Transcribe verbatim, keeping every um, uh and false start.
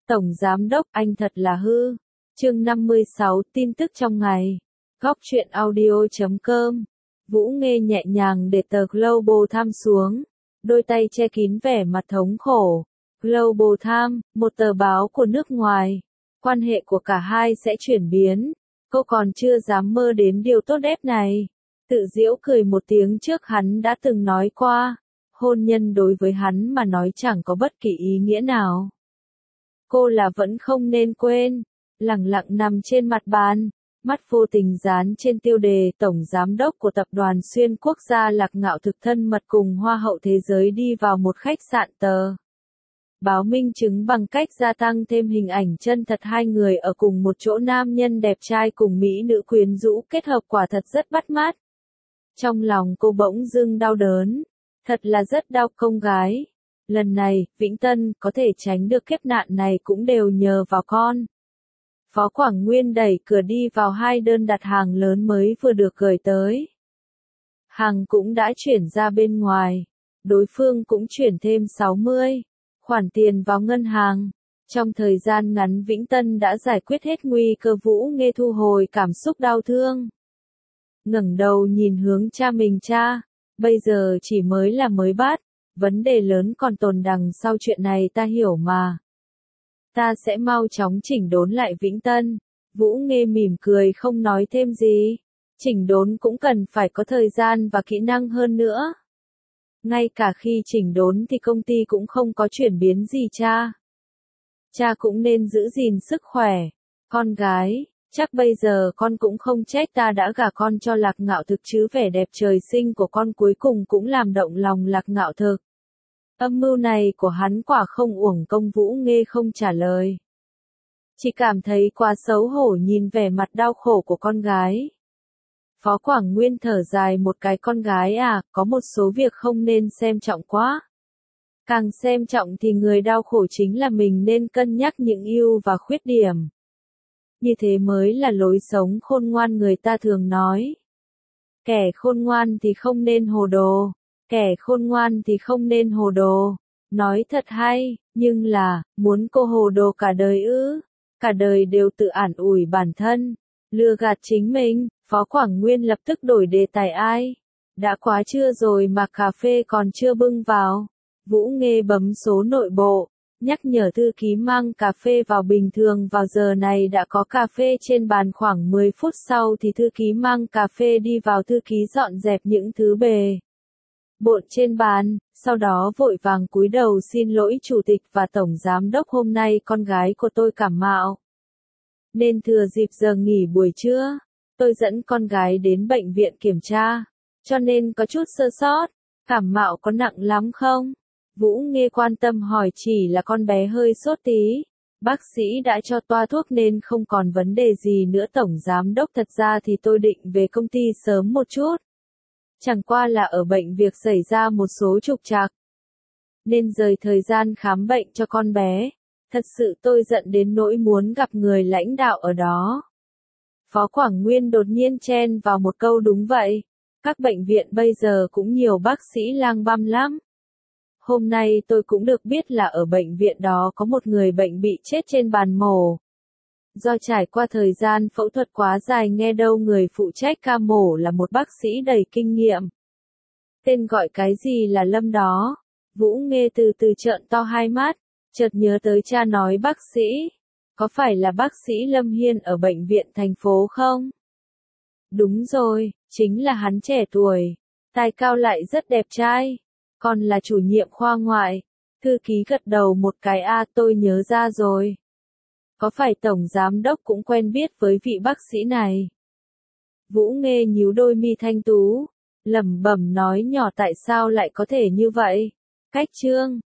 Tổng Giám Đốc, anh thật là hư. Chương năm mươi sáu, tin tức trong ngày. Góc truyện audio chấm com. Vũ Nghê nhẹ nhàng để tờ Global Times xuống, đôi tay che kín vẻ mặt thống khổ. Global Times, một tờ báo của nước ngoài. Quan hệ của cả hai sẽ chuyển biến. Cô còn chưa dám mơ đến điều tốt đẹp này. Tự giễu cười một tiếng trước hắn đã từng nói qua. Hôn nhân đối với hắn mà nói chẳng có bất kỳ ý nghĩa nào. Cô là vẫn không nên quên. Lẳng lặng nằm trên mặt bàn, mắt vô tình dán trên tiêu đề Tổng Giám Đốc của Tập đoàn Xuyên Quốc gia Lạc Ngạo thực thân mật cùng Hoa hậu thế giới đi vào một khách sạn tờ. Báo minh chứng bằng cách gia tăng thêm hình ảnh chân thật hai người ở cùng một chỗ, nam nhân đẹp trai cùng mỹ nữ quyến rũ kết hợp quả thật rất bắt mắt. Trong lòng cô bỗng dưng đau đớn, thật là rất đau. Con gái, lần này, Vĩnh Tân có thể tránh được kiếp nạn này cũng đều nhờ vào con. Phó Quảng Nguyên đẩy cửa đi vào, hai đơn đặt hàng lớn mới vừa được gửi tới. Hàng cũng đã chuyển ra bên ngoài, đối phương cũng chuyển thêm sáu mươi khoản tiền vào ngân hàng. Trong thời gian ngắn Vĩnh Tân đã giải quyết hết nguy cơ. Vũ Nghê thu hồi cảm xúc đau thương. Ngẩng đầu nhìn hướng cha mình. Cha, bây giờ chỉ mới là mới bắt, vấn đề lớn còn tồn đằng sau chuyện này ta hiểu mà. Ta sẽ mau chóng chỉnh đốn lại Vĩnh Tân. Vũ Nghê mỉm cười không nói thêm gì. Chỉnh đốn cũng cần phải có thời gian và kỹ năng hơn nữa. Ngay cả khi chỉnh đốn thì công ty cũng không có chuyển biến gì cha. Cha cũng nên giữ gìn sức khỏe. Con gái, chắc bây giờ con cũng không trách ta đã gả con cho Lạc Ngạo thực chứ, vẻ đẹp trời sinh của con cuối cùng cũng làm động lòng Lạc Ngạo thực. Âm mưu này của hắn quả không uổng công. Vũ Nghê không trả lời. Chỉ cảm thấy quá xấu hổ nhìn vẻ mặt đau khổ của con gái. Phó Quảng Nguyên thở dài một cái. Con gái à, có một số việc không nên xem trọng quá. Càng xem trọng thì người đau khổ chính là mình, nên cân nhắc những ưu và khuyết điểm. Như thế mới là lối sống khôn ngoan, người ta thường nói. Kẻ khôn ngoan thì không nên hồ đồ. Kẻ khôn ngoan thì không nên hồ đồ. Nói thật hay, nhưng là, muốn cô hồ đồ cả đời ư? Cả đời đều tự ản ủi bản thân, lừa gạt chính mình. Phó Quảng Nguyên lập tức đổi đề tài. Ai? Đã quá trưa rồi mà cà phê còn chưa bưng vào. Vũ Nghê bấm số nội bộ, nhắc nhở thư ký mang cà phê vào. Bình thường vào giờ này đã có cà phê trên bàn. Khoảng mười phút sau thì thư ký mang cà phê đi vào. Thư ký dọn dẹp những thứ bề bộn trên bàn, sau đó vội vàng cúi đầu xin lỗi chủ tịch và tổng giám đốc. Hôm nay con gái của tôi cảm mạo, nên thừa dịp giờ nghỉ buổi trưa, tôi dẫn con gái đến bệnh viện kiểm tra, cho nên có chút sơ sót. Cảm mạo có nặng lắm không? Vũ Nghê quan tâm hỏi. Chỉ là con bé hơi sốt tí. Bác sĩ đã cho toa thuốc nên không còn vấn đề gì nữa tổng giám đốc. Thật ra thì tôi định về công ty sớm một chút. Chẳng qua là ở bệnh việc xảy ra một số trục trặc, nên rời thời gian khám bệnh cho con bé. Thật sự tôi giận đến nỗi muốn gặp người lãnh đạo ở đó. Phó Quảng Nguyên đột nhiên chen vào một câu. Đúng vậy, các bệnh viện bây giờ cũng nhiều bác sĩ lang băm lắm. Hôm nay tôi cũng được biết là ở bệnh viện đó có một người bệnh bị chết trên bàn mổ. Do trải qua thời gian phẫu thuật quá dài, nghe đâu người phụ trách ca mổ là một bác sĩ đầy kinh nghiệm. Tên gọi cái gì là Lâm đó. Vũ Nghê từ từ trợn to hai mắt, chợt nhớ tới cha nói bác sĩ. Có phải là bác sĩ Lâm Hiên ở bệnh viện thành phố không? Đúng rồi, chính là hắn, trẻ tuổi, tài cao lại rất đẹp trai, còn là chủ nhiệm khoa ngoại. Thư ký gật đầu một cái. A, tôi nhớ ra rồi. Có phải tổng giám đốc cũng quen biết với vị bác sĩ này? Vũ Nghê nhíu đôi mi thanh tú, lẩm bẩm nói nhỏ. Tại sao lại có thể như vậy? Cách trương,